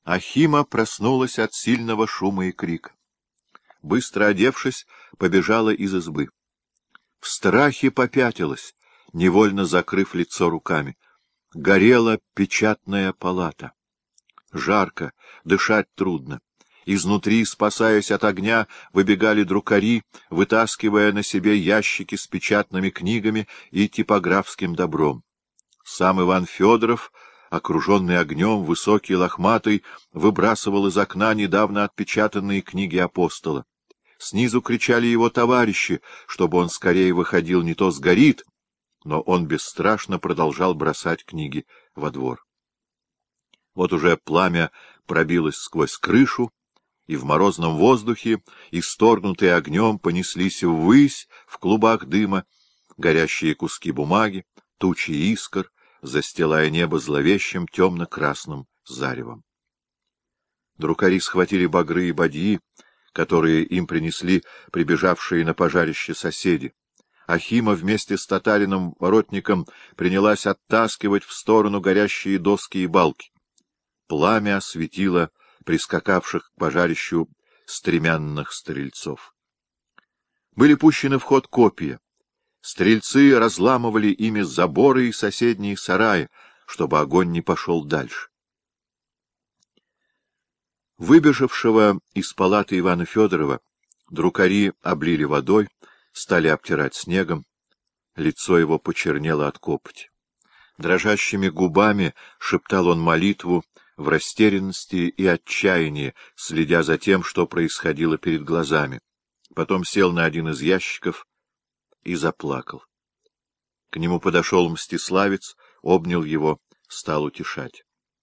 Ахима проснулась от сильного шума и крика. Быстро одевшись, побежала из избы. В страхе попятилась, невольно закрыв лицо руками. Горела печатная палата. Жарко, дышать трудно. Изнутри, спасаясь от огня, выбегали друкари, вытаскивая на себе ящики с печатными книгами и типографским добром. Сам Иван Федоров, окруженный огнем, высокий, лохматый, выбрасывал из окна недавно отпечатанные книги апостола. Снизу кричали его товарищи, чтобы он скорее выходил, не то сгорит, но он бесстрашно продолжал бросать книги во двор. Вот уже пламя пробилось сквозь крышу, и в морозном воздухе, исторгнутые огнем, понеслись ввысь в клубах дыма горящие куски бумаги, тучи искр, застилая небо зловещим темно-красным заревом. Друкари схватили багры и бадьи, которые им принесли прибежавшие на пожарище соседи. Ахима вместе с татарином-воротником принялась оттаскивать в сторону горящие доски и балки. Пламя осветило прискакавших к пожарищу стремянных стрельцов. Были пущены в ход копья. Стрельцы разламывали ими заборы и соседние сараи, чтобы огонь не пошел дальше. Выбежавшего из палаты Ивана Федорова друкари облили водой, стали обтирать снегом. Лицо его почернело от копоти. Дрожащими губами шептал он молитву в растерянности и отчаянии, следя за тем, что происходило перед глазами. Потом сел на один из ящиков и заплакал. К нему подошел Мстиславец, обнял его, стал утешать.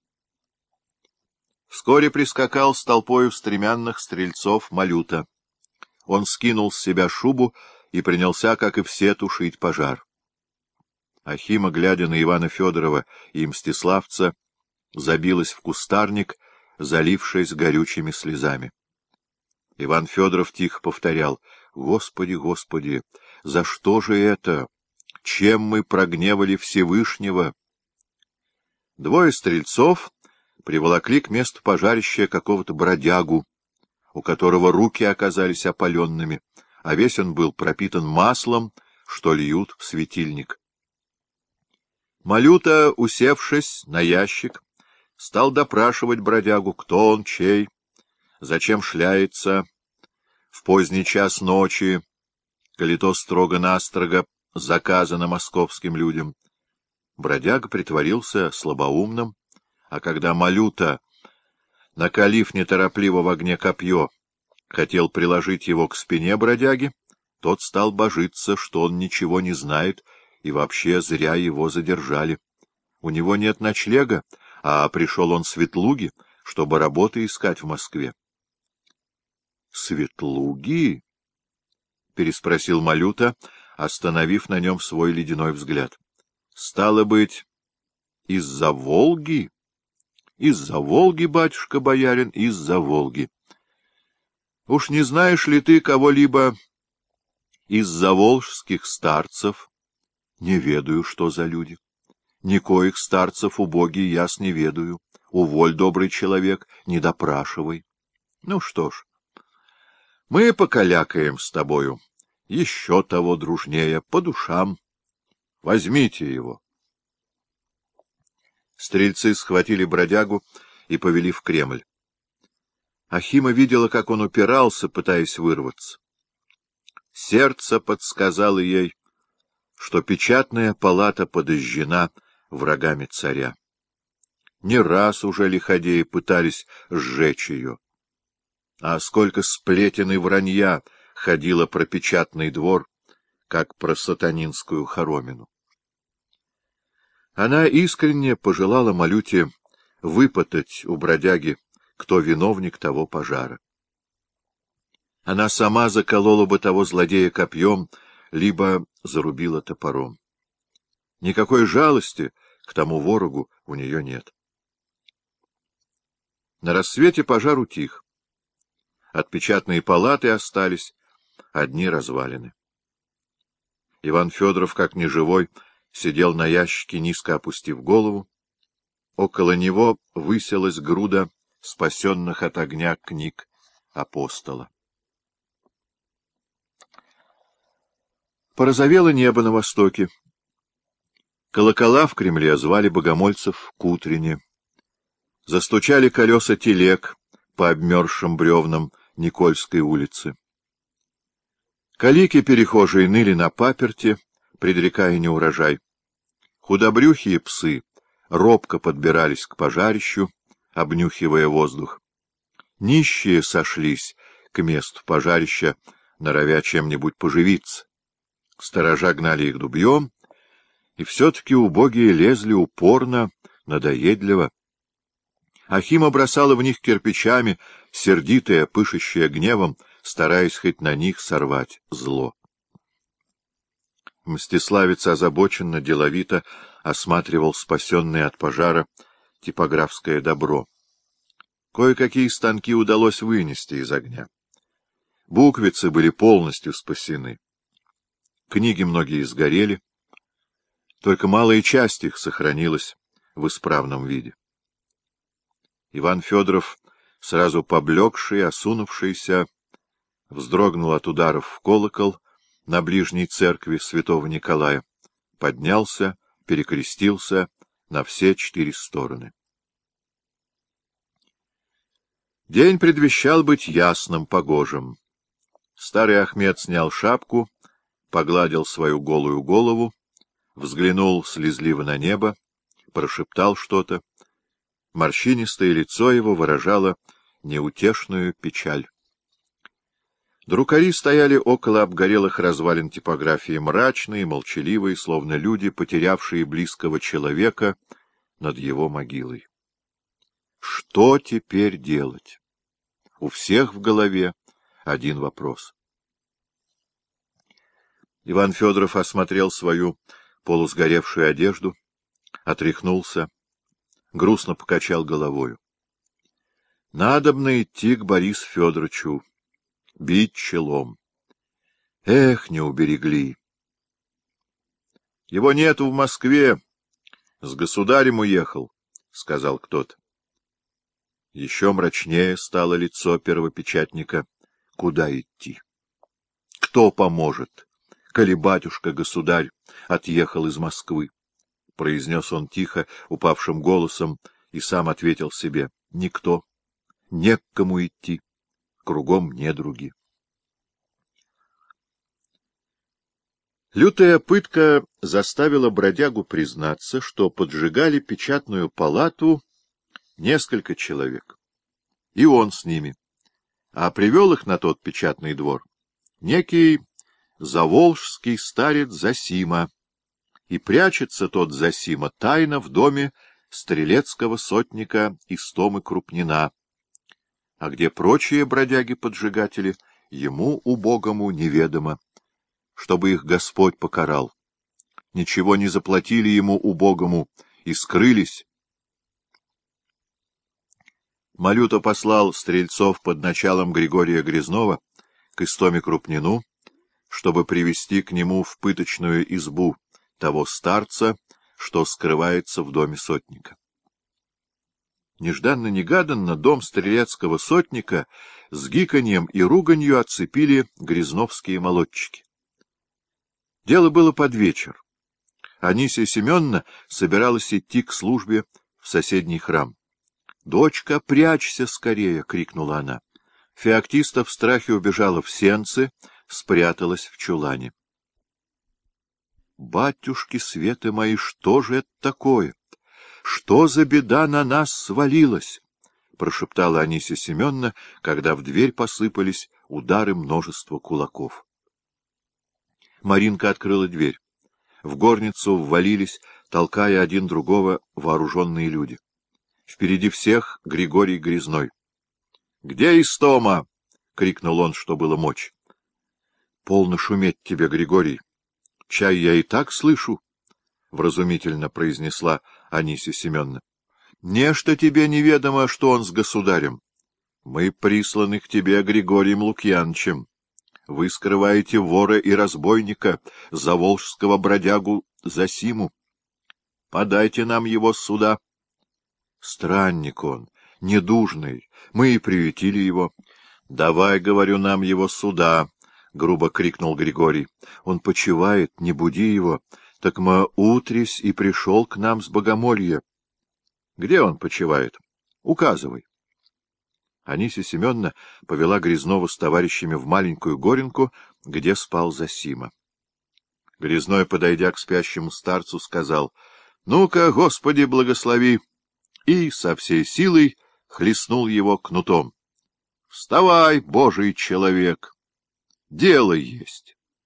Вскоре прискакал с толпою стремянных стрельцов Малюта. Он скинул с себя шубу и принялся, как и все, тушить пожар. Ахима, глядя на Ивана Федорова и Мстиславца, забилась в кустарник, залившись горючими слезами. Иван Федоров тихо повторял: «Господи, Господи, за что же это? Чем мы прогневали Всевышнего?» Двое стрельцов приволокли к месту пожарища какого-то бродягу, у которого руки оказались опаленными, а весь он был пропитан маслом, что льют в светильник. Малюта, усевшись на ящик, стал допрашивать бродягу, кто он, чей, зачем шляется в поздний час ночи, коли то строго-настрого заказано московским людям. Бродяга притворился слабоумным, а когда Малюта, накалив неторопливо в огне копье, хотел приложить его к спине бродяги, тот стал божиться, что он ничего не знает, и вообще зря его задержали. У него нет ночлега, а пришел он с Ветлуги, чтобы работы искать в Москве. — Светлуги? — переспросил Малюта, остановив на нем свой ледяной взгляд. — Стало быть, из-за Волги? — Из-за Волги, батюшка-боярин, из-за Волги. — Уж не знаешь ли ты кого-либо из заволжских старцев? — Не ведаю, что за люди. Никоих старцев убогий яс не ведаю. Уволь, добрый человек, не допрашивай. Ну что ж, мы покалякаем с тобою. Еще того дружнее, по душам. Возьмите его. Стрельцы схватили бродягу и повели в Кремль. Ахима видела, как он упирался, пытаясь вырваться. Сердце подсказало ей, что печатная палата подожжена врагами царя. Не раз уже лиходеи пытались сжечь ее. А сколько сплетен и вранья ходило про печатный двор, как про сатанинскую хоромину. Она искренне пожелала Малюте выпытать у бродяги, кто виновник того пожара. Она сама заколола бы того злодея копьем, либо зарубила топором. Никакой жалости к тому ворогу у нее нет. На рассвете пожар утих. От печатной палаты остались одни развалины. Иван Федоров, как неживой, сидел на ящике, низко опустив голову. Около него высилась груда спасенных от огня книг апостола. Порозовело небо на востоке. Колокола в Кремле звали богомольцев к утренне. Застучали колеса телег по обмерзшим бревнам Никольской улицы. Калики-перехожие ныли на паперти, предрекая неурожай. Худобрюхие псы робко подбирались к пожарищу, обнюхивая воздух. Нищие сошлись к месту пожарища, норовя чем-нибудь поживиться. Сторожа гнали их дубьем, и все-таки убогие лезли упорно, надоедливо. Ахима бросала в них кирпичами, сердитая, пышущая гневом, стараясь хоть на них сорвать зло. Мстиславец озабоченно, деловито осматривал спасенное от пожара типографское добро. Кое-какие станки удалось вынести из огня. Буквицы были полностью спасены. Книги многие сгорели, только малая часть их сохранилась в исправном виде. Иван Федоров, сразу поблекший, осунувшийся, вздрогнул от ударов в колокол на ближней церкви святого Николая, поднялся, перекрестился на все 4 стороны. День предвещал быть ясным, погожим. Старый Ахмед снял шапку, погладил свою голую голову, взглянул слезливо на небо, прошептал что-то. Морщинистое лицо его выражало неутешную печаль. Друкари стояли около обгорелых развалин типографии, мрачные, молчаливые, словно люди, потерявшие близкого человека над его могилой. Что теперь делать? У всех в голове один вопрос. Иван Федоров осмотрел свою полусгоревшую одежду, отряхнулся, грустно покачал головою. Надобно идти к Борису Федоровичу, бить челом. Эх, не уберегли. — Его нету в Москве, с государем уехал, — сказал кто-то. Еще мрачнее стало лицо первопечатника. Куда идти? Кто поможет, коли батюшка-государь отъехал из Москвы? — произнес он тихо, упавшим голосом, и сам ответил себе. — Никто. Не к кому идти. Кругом недруги. Лютая пытка заставила бродягу признаться, что поджигали печатную палату несколько человек. И он с ними. А привел их на тот печатный двор некий заволжский старец Зосима. И прячется тот Зосима тайно в доме стрелецкого сотника Истомы Крупнина. А где прочие бродяги-поджигатели, ему, убогому, неведомо, чтобы их Господь покарал. Ничего не заплатили ему, убогому, и скрылись. Малюта послал стрельцов под началом Григория Грязнова к Истоме Крупнину, чтобы привести к нему в пыточную избу того старца, что скрывается в доме сотника. Нежданно-негаданно дом стрелецкого сотника с гиканьем и руганью оцепили грязновские молодчики. Дело было под вечер. Анисия Семеновна собиралась идти к службе в соседний храм. — Дочка, прячься скорее! — крикнула она. Феоктиста в страхе убежала в сенцы, спряталась в чулане. — Батюшки светы мои, что же это такое? Что за беда на нас свалилась? — прошептала Анисия Семеновна, когда в дверь посыпались удары множества кулаков. Маринка открыла дверь. В горницу ввалились, толкая один другого, вооруженные люди. Впереди всех Григорий Грязной. — Где Истома? — крикнул он, что было мочь. — Полно шуметь тебе, Григорий. Чай я и так слышу, — вразумительно произнесла Анисия Семеновна. — Нечто тебе неведомо, что он с государем. Мы присланы к тебе Григорием Лукьяновичем. Вы скрываете вора и разбойника, заволжского бродягу Зосиму. Подайте нам его сюда. Странник он, недужный. Мы и приютили его. — Давай, говорю, нам его сюда, — грубо крикнул Григорий. — Он почивает, не буди его. Так мы утрись и пришел к нам с богомолья. — Где он почивает? Указывай. Анисья Семеновна повела Грязнова с товарищами в маленькую горенку, где спал Зосима. Грязной, подойдя к спящему старцу, сказал: — Ну-ка, Господи, благослови! И со всей силой хлестнул его кнутом. — Вставай, Божий человек! Дело есть!